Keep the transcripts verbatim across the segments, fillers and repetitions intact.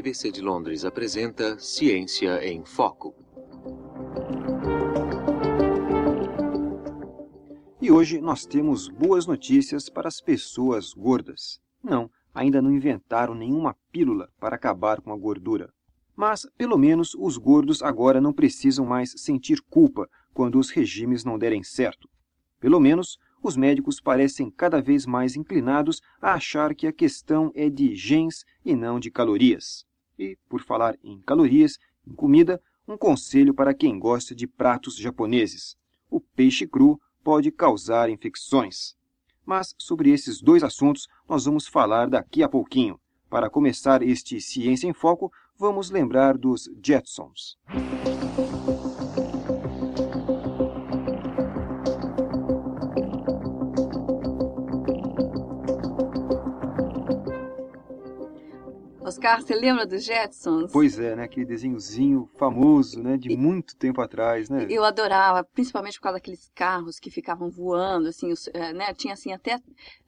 B C de Londres apresenta Ciência em Foco. E hoje nós temos boas notícias para as pessoas gordas. Não, ainda não inventaram nenhuma pílula para acabar com a gordura. Mas, pelo menos, os gordos agora não precisam mais sentir culpa quando os regimes não derem certo. Pelo menos, os médicos parecem cada vez mais inclinados a achar que a questão é de genes e não de calorias. E, por falar em calorias, em comida, um conselho para quem gosta de pratos japoneses. O peixe cru pode causar infecções. Mas sobre esses dois assuntos nós vamos falar daqui a pouquinho. Para começar este Ciência em Foco, vamos lembrar dos Jetsons. Oscar, você lembra dos Jetsons? Pois é, né? Aquele desenhozinho famoso, né? De muito tempo atrás, né? Eu adorava, principalmente por causa daqueles carros que ficavam voando, assim, os, né? Tinha assim até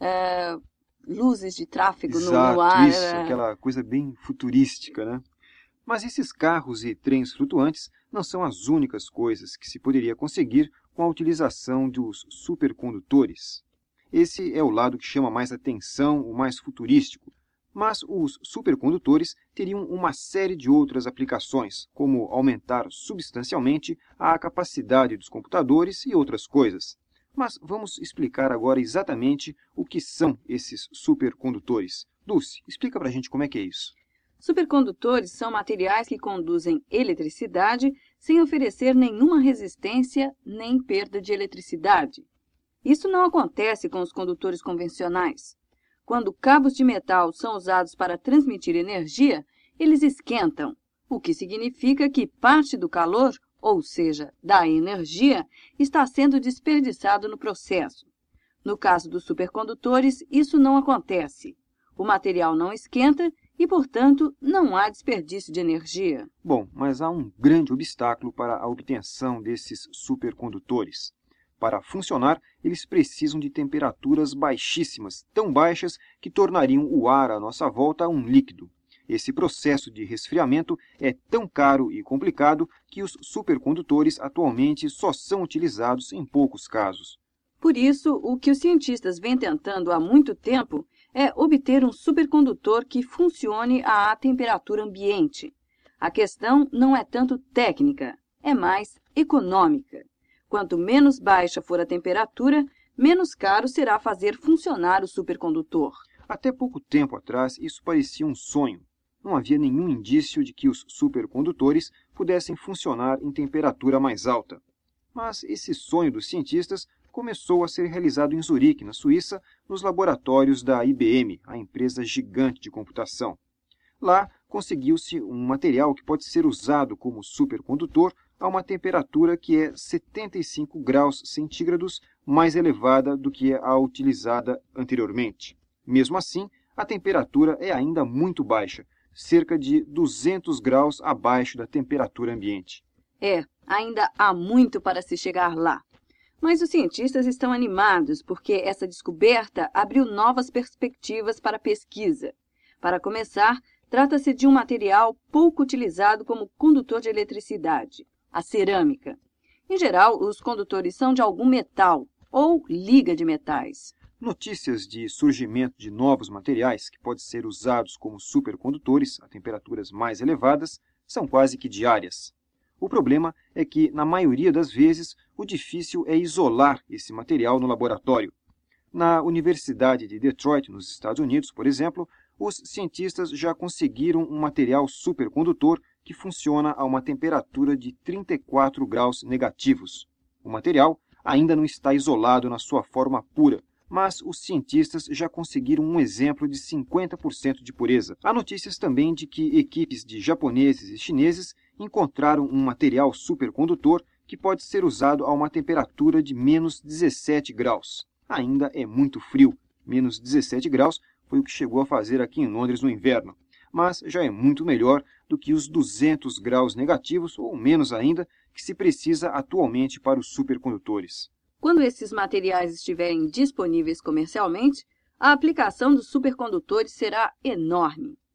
é, luzes de tráfego no, Exato, no ar. Isso, aquela coisa bem futurística, né? Mas esses carros e trens flutuantes não são as únicas coisas que se poderia conseguir com a utilização dos supercondutores. Esse é o lado que chama mais atenção, o mais futurístico. Mas os supercondutores teriam uma série de outras aplicações, como aumentar substancialmente a capacidade dos computadores e outras coisas. Mas vamos explicar agora exatamente o que são esses supercondutores. Dulce, explica pra gente como é que é isso. Supercondutores são materiais que conduzem eletricidade sem oferecer nenhuma resistência nem perda de eletricidade. Isso não acontece com os condutores convencionais. Quando cabos de metal são usados para transmitir energia, eles esquentam, o que significa que parte do calor, ou seja, da energia, está sendo desperdiçado no processo. No caso dos supercondutores, isso não acontece. O material não esquenta e, portanto, não há desperdício de energia. Bom, mas há um grande obstáculo para a obtenção desses supercondutores. Para funcionar, eles precisam de temperaturas baixíssimas, tão baixas que tornariam o ar à nossa volta um líquido. Esse processo de resfriamento é tão caro e complicado que os supercondutores atualmente só são utilizados em poucos casos. Por isso, o que os cientistas vêm tentando há muito tempo é obter um supercondutor que funcione à temperatura ambiente. A questão não é tanto técnica, é mais econômica. Quanto menos baixa for a temperatura, menos caro será fazer funcionar o supercondutor. Até pouco tempo atrás, isso parecia um sonho. Não havia nenhum indício de que os supercondutores pudessem funcionar em temperatura mais alta. Mas esse sonho dos cientistas começou a ser realizado em Zurique, na Suíça, nos laboratórios da I B M, a empresa gigante de computação. Lá, conseguiu-se um material que pode ser usado como supercondutor a uma temperatura que é setenta e cinco graus centígrados mais elevada do que a utilizada anteriormente. Mesmo assim, a temperatura é ainda muito baixa, cerca de duzentos graus abaixo da temperatura ambiente. É, ainda há muito para se chegar lá. Mas os cientistas estão animados porque essa descoberta abriu novas perspectivas para a pesquisa. Para começar, trata-se de um material pouco utilizado como condutor de eletricidade. A cerâmica. Em geral, os condutores são de algum metal ou liga de metais. Notícias de surgimento de novos materiais que podem ser usados como supercondutores a temperaturas mais elevadas são quase que diárias. O problema é que, na maioria das vezes, o difícil é isolar esse material no laboratório. Na Universidade de Detroit, nos Estados Unidos, por exemplo, os cientistas já conseguiram um material supercondutor que funciona a uma temperatura de trinta e quatro graus negativos. O material ainda não está isolado na sua forma pura, mas os cientistas já conseguiram um exemplo de cinquenta por cento de pureza. Há notícias também de que equipes de japoneses e chineses encontraram um material supercondutor que pode ser usado a uma temperatura de menos dezessete graus. Ainda é muito frio. Menos dezessete graus foi o que chegou a fazer aqui em Londres no inverno. Mas já é muito melhor do que os duzentos graus negativos, ou menos ainda, que se precisa atualmente para os supercondutores. Quando esses materiais estiverem disponíveis comercialmente, a aplicação dos supercondutores será enorme.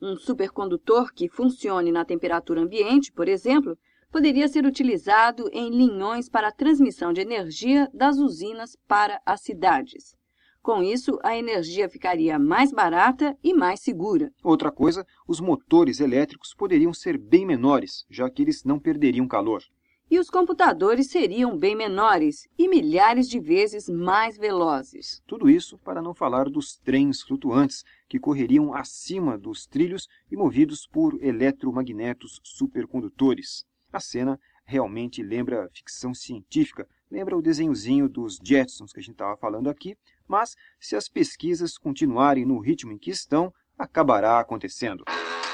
Um supercondutor que funcione na temperatura ambiente, por exemplo, poderia ser utilizado em linhões para a transmissão de energia das usinas para as cidades. Com isso, a energia ficaria mais barata e mais segura. Outra coisa, os motores elétricos poderiam ser bem menores, já que eles não perderiam calor. E os computadores seriam bem menores e milhares de vezes mais velozes. Tudo isso para não falar dos trens flutuantes, que correriam acima dos trilhos e movidos por eletromagnetos supercondutores. A cena realmente lembra ficção científica, lembra o desenhozinho dos Jetsons que a gente estava falando aqui, mas se as pesquisas continuarem no ritmo em que estão, acabará acontecendo.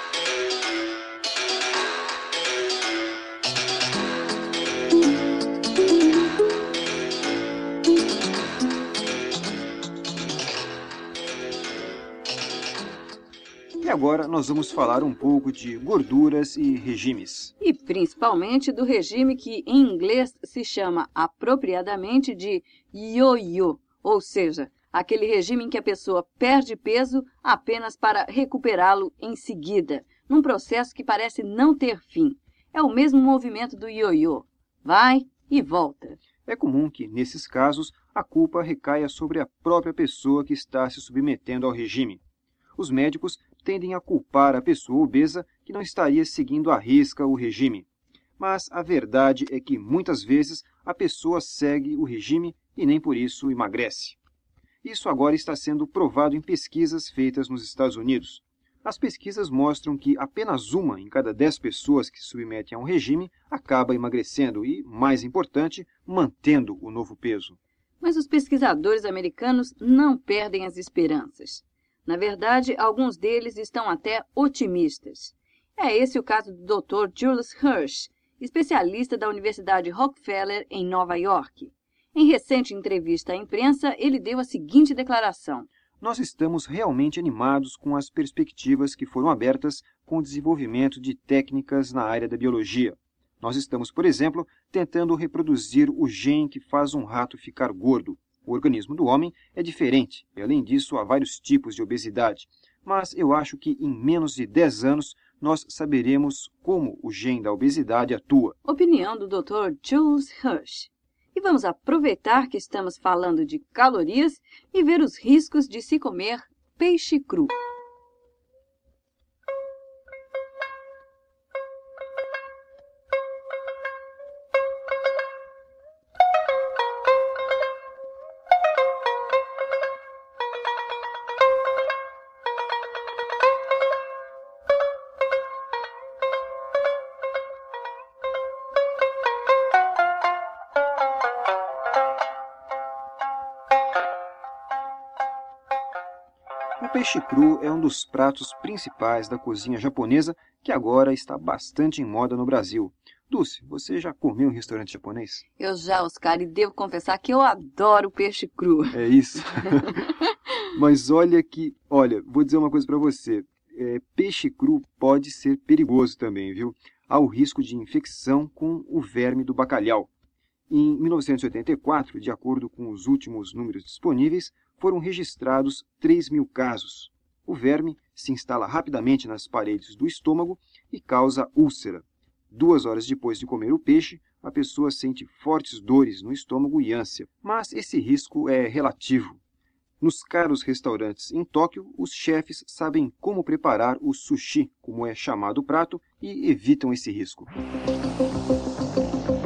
E agora nós vamos falar um pouco de gorduras e regimes. E principalmente do regime que em inglês se chama apropriadamente de yo-yo, ou seja, aquele regime em que a pessoa perde peso apenas para recuperá-lo em seguida, num processo que parece não ter fim. É o mesmo movimento do yo-yo, vai e volta. É comum que, nesses casos, a culpa recaia sobre a própria pessoa que está se submetendo ao regime. Os médicos tendem a culpar a pessoa obesa que não estaria seguindo à risca o regime. Mas a verdade é que, muitas vezes, a pessoa segue o regime e nem por isso emagrece. Isso agora está sendo provado em pesquisas feitas nos Estados Unidos. As pesquisas mostram que apenas uma em cada dez pessoas que se submetem a um regime acaba emagrecendo e, mais importante, mantendo o novo peso. Mas os pesquisadores americanos não perdem as esperanças. Na verdade, alguns deles estão até otimistas. É esse o caso do doutor Julius Hirsch, especialista da Universidade Rockefeller, em Nova York. Em recente entrevista à imprensa, ele deu a seguinte declaração: Nós estamos realmente animados com as perspectivas que foram abertas com o desenvolvimento de técnicas na área da biologia. Nós estamos, por exemplo, tentando reproduzir o gene que faz um rato ficar gordo. O organismo do homem é diferente, e além disso há vários tipos de obesidade. Mas eu acho que em menos de dez anos nós saberemos como o gene da obesidade atua. Opinião do doutor Julius Hirsch. E vamos aproveitar que estamos falando de calorias e ver os riscos de se comer peixe cru. O peixe cru é um dos pratos principais da cozinha japonesa que agora está bastante em moda no Brasil. Dulce, você já comeu em restaurante japonês? Eu já, Oscar, e devo confessar que eu adoro peixe cru. É isso. Mas olha que, olha, vou dizer uma coisa para você. É, peixe cru pode ser perigoso também, viu? Há o risco de infecção com o verme do bacalhau. Em mil novecentos e oitenta e quatro, de acordo com os últimos números disponíveis, foram registrados três mil casos. O verme se instala rapidamente nas paredes do estômago e causa úlcera. Duas horas depois de comer o peixe, a pessoa sente fortes dores no estômago e ânsia. Mas esse risco é relativo. Nos caros restaurantes em Tóquio, os chefes sabem como preparar o sushi, como é chamado o prato, e evitam esse risco.